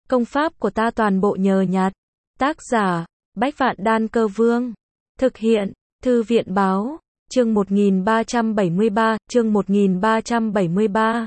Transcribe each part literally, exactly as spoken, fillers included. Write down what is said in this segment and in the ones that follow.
Công pháp của ta toàn bộ nhờ nhặt. Tác giả, Bách Vạn Đan Cơ Vương. Thực hiện, Thư viện Báo. Chương một nghìn ba trăm bảy mươi ba, chương một nghìn ba trăm bảy mươi ba.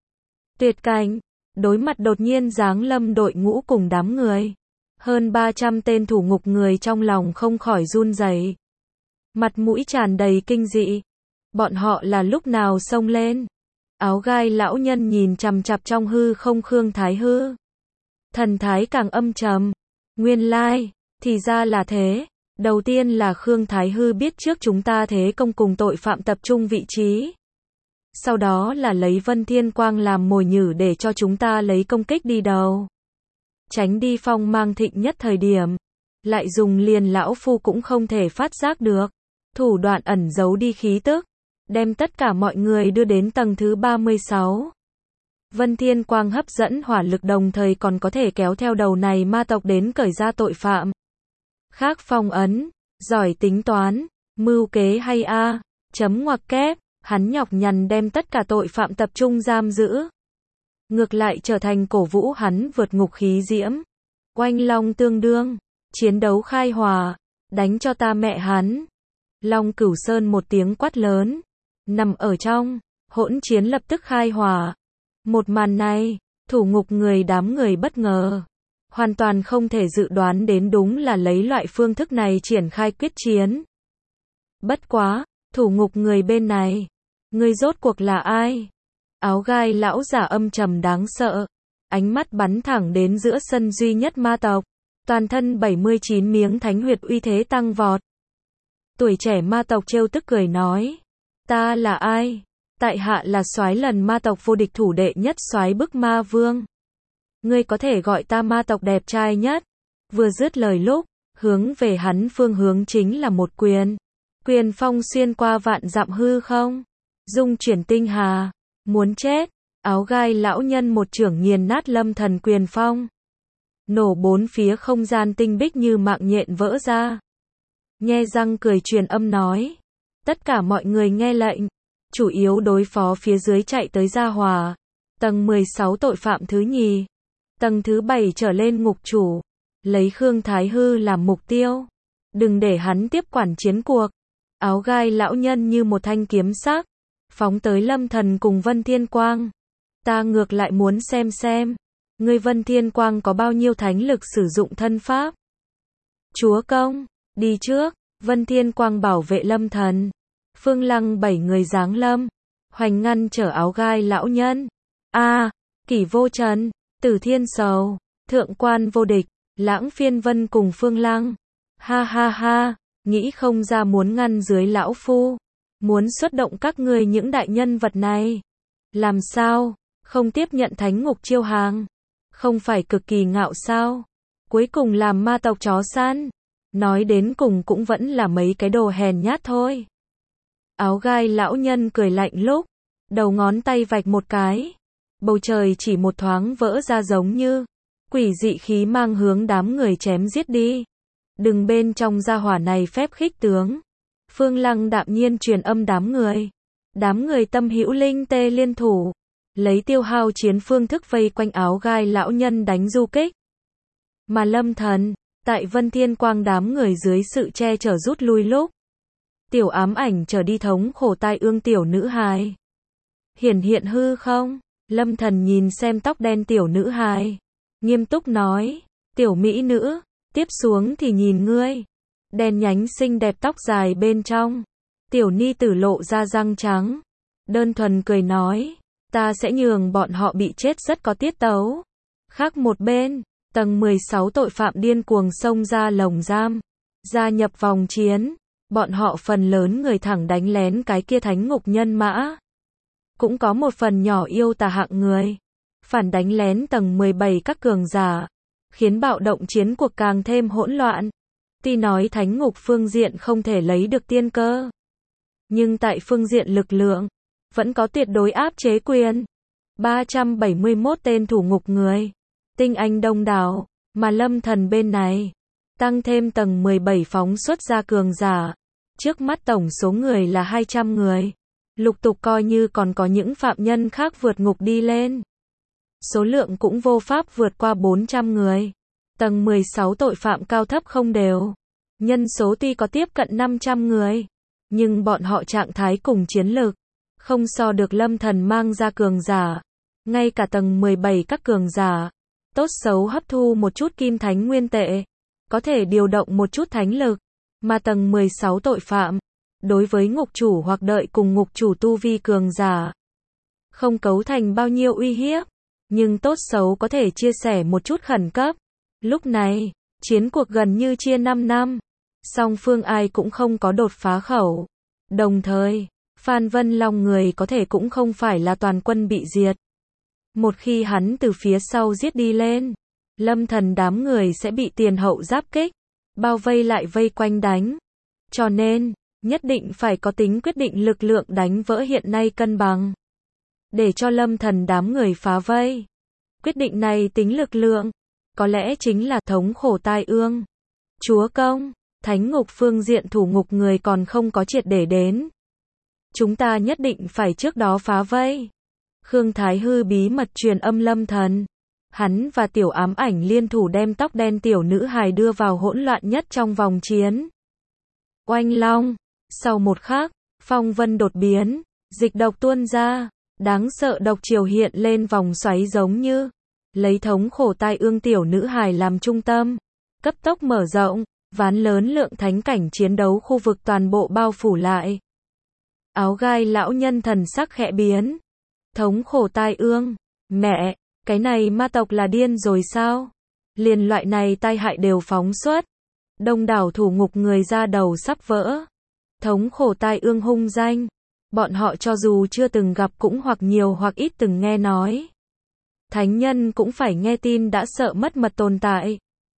Tuyệt cảnh. Đối mặt đột nhiên giáng lâm đội ngũ cùng đám người. Hơn ba trăm tên thủ ngục người trong lòng không khỏi run rẩy. Mặt mũi tràn đầy kinh dị. Bọn họ là lúc nào xông lên? Áo gai lão nhân nhìn chằm chằm trong hư không Khương Thái Hư. Thần thái càng âm trầm. Nguyên lai, thì ra là thế. Đầu tiên là Khương Thái Hư biết trước chúng ta thế công cùng tội phạm tập trung vị trí. Sau đó là lấy Vân Thiên Quang làm mồi nhử để cho chúng ta lấy công kích đi đầu. Tránh đi phong mang thịnh nhất thời điểm. Lại dùng liền lão phu cũng không thể phát giác được. Thủ đoạn ẩn giấu đi khí tức. Đem tất cả mọi người đưa đến tầng thứ ba mươi sáu. Vân Thiên Quang hấp dẫn hỏa lực đồng thời còn có thể kéo theo đầu này ma tộc đến cởi ra tội phạm. Khác phong ấn, giỏi tính toán, mưu kế hay a, chấm ngoặc kép, hắn nhọc nhằn đem tất cả tội phạm tập trung giam giữ. Ngược lại trở thành cổ vũ hắn vượt ngục khí diễm. Oanh long tương đương, chiến đấu khai hòa, đánh cho ta mẹ hắn. Long Cửu Sơn một tiếng quát lớn, nằm ở trong, hỗn chiến lập tức khai hòa. Một màn này, thủ ngục người đám người bất ngờ. Hoàn toàn không thể dự đoán đến đúng là lấy loại phương thức này triển khai quyết chiến. Bất quá, thủ ngục người bên này. Người rốt cuộc là ai? Áo gai lão giả âm trầm đáng sợ. Ánh mắt bắn thẳng đến giữa sân duy nhất ma tộc. Toàn thân bảy mươi chín miếng thánh huyệt uy thế tăng vọt. Tuổi trẻ ma tộc trêu tức cười nói. Ta là ai? Tại hạ là soái lần ma tộc vô địch thủ đệ nhất soái bức ma vương. Ngươi có thể gọi ta ma tộc đẹp trai nhất. Vừa dứt lời lúc, hướng về hắn phương hướng chính là một quyền. Quyền phong xuyên qua vạn dặm hư không. Dung chuyển tinh hà. Muốn chết. Áo gai lão nhân một chưởng nghiền nát lâm thần quyền phong. Nổ bốn phía không gian tinh bích như mạng nhện vỡ ra. Nhe răng cười truyền âm nói. Tất cả mọi người nghe lệnh. Chủ yếu đối phó phía dưới chạy tới gia hòa. Tầng mười sáu tội phạm thứ nhì. Tầng thứ bảy trở lên ngục chủ. Lấy Khương Thái Hư làm mục tiêu. Đừng để hắn tiếp quản chiến cuộc. Áo gai lão nhân như một thanh kiếm sắc. Phóng tới Lâm Thần cùng Vân Thiên Quang. Ta ngược lại muốn xem xem. Ngươi Vân Thiên Quang có bao nhiêu thánh lực sử dụng thân pháp. Chúa công, đi trước. Vân Thiên Quang bảo vệ Lâm Thần. Phương Lăng bảy người giáng lâm. Hoành ngăn trở áo gai lão nhân. A, à, Kỷ Vô Trần, Tử Thiên Sầu, Thượng Quan Vô Địch, Lãng Phiên Vân cùng Phương Lăng. Ha ha ha, nghĩ không ra muốn ngăn dưới lão phu. Muốn xuất động các ngươi những đại nhân vật này. Làm sao, không tiếp nhận thánh ngục chiêu hàng. Không phải cực kỳ ngạo sao. Cuối cùng làm ma tộc chó săn. Nói đến cùng cũng vẫn là mấy cái đồ hèn nhát thôi. Áo gai lão nhân cười lạnh lúc. Đầu ngón tay vạch một cái. Bầu trời chỉ một thoáng vỡ ra giống như. Quỷ dị khí mang hướng đám người chém giết đi. Đừng bên trong gia hỏa này phép khích tướng. Phương Lăng đạm nhiên truyền âm đám người. Đám người tâm hữu linh tê liên thủ. Lấy tiêu hao chiến phương thức vây quanh áo gai lão nhân đánh du kích. Mà Lâm Thần, tại Vân Thiên Quang đám người dưới sự che chở rút lui lúc. Tiểu ám ảnh trở đi thống khổ tai ương tiểu nữ hài. Hiển hiện hư không? Lâm Thần nhìn xem tóc đen tiểu nữ hài. Nghiêm túc nói. Tiểu mỹ nữ, tiếp xuống thì nhìn ngươi. Đen nhánh xinh đẹp tóc dài bên trong. Tiểu ni tử lộ ra răng trắng. Đơn thuần cười nói. Ta sẽ nhường bọn họ bị chết rất có tiết tấu. Khác một bên, tầng mười sáu tội phạm điên cuồng xông ra lồng giam. Gia nhập vòng chiến. Bọn họ phần lớn người thẳng đánh lén cái kia thánh ngục nhân mã. Cũng có một phần nhỏ yêu tà hạng người. Phản đánh lén tầng mười bảy các cường giả. Khiến bạo động chiến cuộc càng thêm hỗn loạn. Tuy nói thánh ngục phương diện không thể lấy được tiên cơ. Nhưng tại phương diện lực lượng. Vẫn có tuyệt đối áp chế quyền. ba trăm bảy mươi mốt tên thủ ngục người. Tinh anh đông đảo. Mà Lâm Thần bên này. Tăng thêm tầng mười bảy phóng xuất ra cường giả. Trước mắt tổng số người là hai trăm người. Lục tục coi như còn có những phạm nhân khác vượt ngục đi lên. số lượng cũng vô pháp vượt qua bốn trăm người. Tầng mười sáu tội phạm cao thấp không đều. Nhân số tuy có tiếp cận năm trăm người, nhưng bọn họ trạng thái cùng chiến lực, không so được Lâm Thần mang ra cường giả. Ngay cả tầng mười bảy các cường giả, tốt xấu hấp thu một chút kim thánh nguyên tệ, có thể điều động một chút thánh lực, mà tầng mười sáu tội phạm, đối với ngục chủ hoặc đợi cùng ngục chủ tu vi cường giả, không cấu thành bao nhiêu uy hiếp, nhưng tốt xấu có thể chia sẻ một chút khẩn cấp. Lúc này, chiến cuộc gần như chia năm năm, song phương ai cũng không có đột phá khẩu. Đồng thời, Phan Vân Long người có thể cũng không phải là toàn quân bị diệt. Một khi hắn từ phía sau giết đi lên, Lâm Thần đám người sẽ bị tiền hậu giáp kích, bao vây lại vây quanh đánh. Cho nên, nhất định phải có tính quyết định lực lượng đánh vỡ hiện nay cân bằng, để cho Lâm Thần đám người phá vây. Quyết định này tính lực lượng, có lẽ chính là thống khổ tai ương. Chúa công, thánh ngục phương diện thủ ngục người còn không có triệt để đến. Chúng ta nhất định phải trước đó phá vây. Khương Thái Hư bí mật truyền âm Lâm Thần. Hắn và tiểu ám ảnh liên thủ đem tóc đen tiểu nữ hài đưa vào hỗn loạn nhất trong vòng chiến. Oanh long, sau một khắc, phong vân đột biến, dịch độc tuôn ra, đáng sợ độc triều hiện lên vòng xoáy giống như lấy thống khổ tai ương tiểu nữ hài làm trung tâm, cấp tốc mở rộng, ván lớn lượng thánh cảnh chiến đấu khu vực toàn bộ bao phủ lại. Áo gai lão nhân thần sắc khẽ biến. Thống khổ tai ương, mẹ, cái này ma tộc là điên rồi sao? Liền loại này tai hại đều phóng xuất. Đông đảo thủ ngục người ra đầu sắp vỡ. Thống khổ tai ương hung danh, bọn họ cho dù chưa từng gặp cũng hoặc nhiều hoặc ít từng nghe nói. Thánh nhân cũng phải nghe tin đã sợ mất mật tồn tại.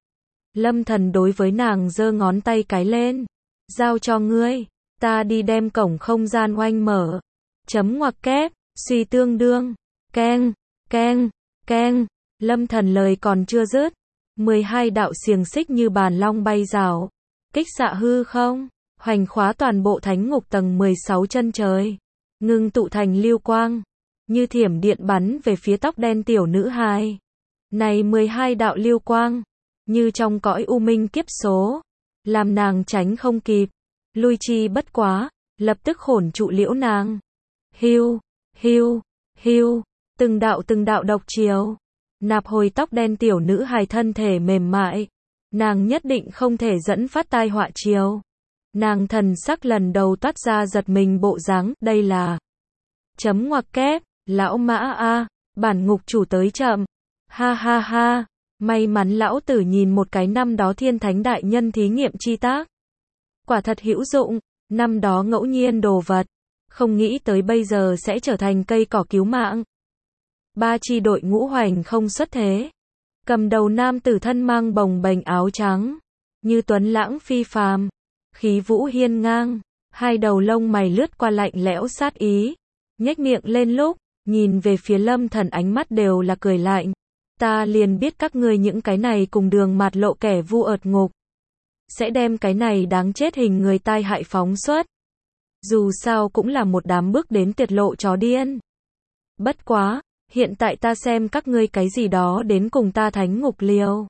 Lâm Thần đối với nàng giơ ngón tay cái lên. Giao cho ngươi, ta đi đem cổng không gian oanh mở. Chấm ngoặc kép, suy tương đương, keng, keng, keng. Lâm Thần lời còn chưa dứt, mười hai đạo xiềng xích như bàn long bay rào, kích xạ hư không, hoành khóa toàn bộ thánh ngục tầng mười sáu chân trời, ngưng tụ thành lưu quang, như thiểm điện bắn về phía tóc đen tiểu nữ hài. Này mười hai đạo lưu quang, như trong cõi u minh kiếp số, làm nàng tránh không kịp, lui chi bất quá, lập tức hồn trụ liễu nàng. Hiu, hiu, hiu, từng đạo từng đạo độc chiều, nạp hồi tóc đen tiểu nữ hài thân thể mềm mại, nàng nhất định không thể dẫn phát tai họa chiều. Nàng thần sắc lần đầu toát ra giật mình bộ dáng, đây là chấm ngoặc kép, lão mã a, bản ngục chủ tới chậm. Ha ha ha, may mắn lão tử nhìn một cái năm đó thiên thánh đại nhân thí nghiệm chi tác. Quả thật hữu dụng, năm đó ngẫu nhiên đồ vật, không nghĩ tới bây giờ sẽ trở thành cây cỏ cứu mạng. Ba chi đội ngũ hoành không xuất thế. Cầm đầu nam tử thân mang bồng bềnh áo trắng, như tuấn lãng phi phàm, khí vũ hiên ngang, hai đầu lông mày lướt qua lạnh lẽo sát ý, nhếch miệng lên lúc, nhìn về phía Lâm Thần ánh mắt đều là cười lạnh. Ta liền biết các ngươi những cái này cùng đường mạt lộ kẻ vu ợt ngục, sẽ đem cái này đáng chết hình người tai hại phóng xuất. Dù sao cũng là một đám bước đến tiệt lộ chó điên. Bất quá, hiện tại ta xem các ngươi cái gì đó đến cùng ta thánh ngục liều.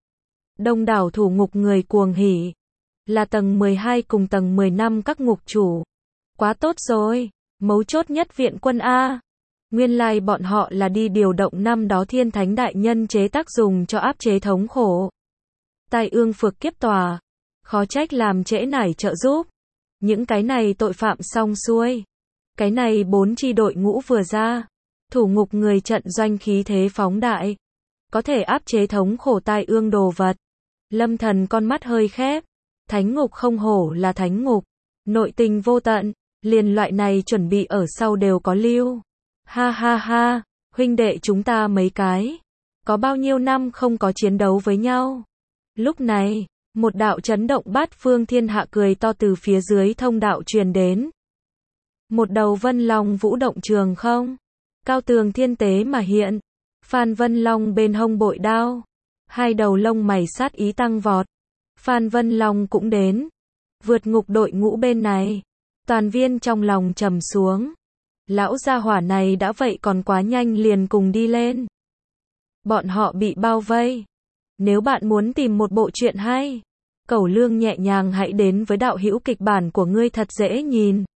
Đông đảo thủ ngục người cuồng hỉ. Là tầng mười hai cùng tầng mười lăm các ngục chủ. Quá tốt rồi, mấu chốt nhất viện quân A. Nguyên lai bọn họ là đi điều động năm đó thiên thánh đại nhân chế tác dùng cho áp chế thống khổ. Tai ương phược kiếp tòa. Khó trách làm trễ nải trợ giúp. Những cái này tội phạm xong xuôi. Cái này bốn chi đội ngũ vừa ra. Thủ ngục người trận doanh khí thế phóng đại. Có thể áp chế thống khổ tai ương đồ vật. Lâm Thần con mắt hơi khép. Thánh ngục không hổ là thánh ngục. Nội tình vô tận. Liền loại này chuẩn bị ở sau đều có lưu. Ha ha ha, huynh đệ chúng ta mấy cái. Có bao nhiêu năm không có chiến đấu với nhau. Lúc này, một đạo chấn động bát phương thiên hạ cười to từ phía dưới thông đạo truyền đến. Một đầu vân long vũ động trường không. Cao tường thiên tế mà hiện. Phan Vân Long bên hông bội đao. Hai đầu lông mày sát ý tăng vọt. Phan Vân Long cũng đến. Vượt ngục đội ngũ bên này. Toàn viên trong lòng trầm xuống. Lão gia hỏa này đã vậy còn quá nhanh liền cùng đi lên. Bọn họ bị bao vây. Nếu bạn muốn tìm một bộ truyện hay, cẩu lương nhẹ nhàng hãy đến với đạo hữu kịch bản của ngươi thật dễ nhìn.